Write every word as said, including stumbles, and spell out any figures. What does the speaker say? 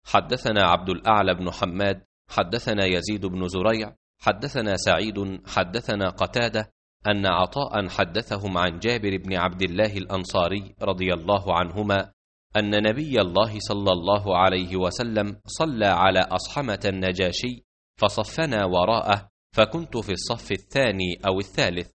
حدثنا عبد الأعلى بن حماد حدثنا يزيد بن زريع حدثنا سعيد حدثنا قتادة أن عطاء حدثهم عن جابر بن عبد الله الأنصاري رضي الله عنهما أن نبي الله صلى الله عليه وسلم صلى على أصحمة النجاشي فصفنا وراءه، فكنت في الصف الثاني أو الثالث،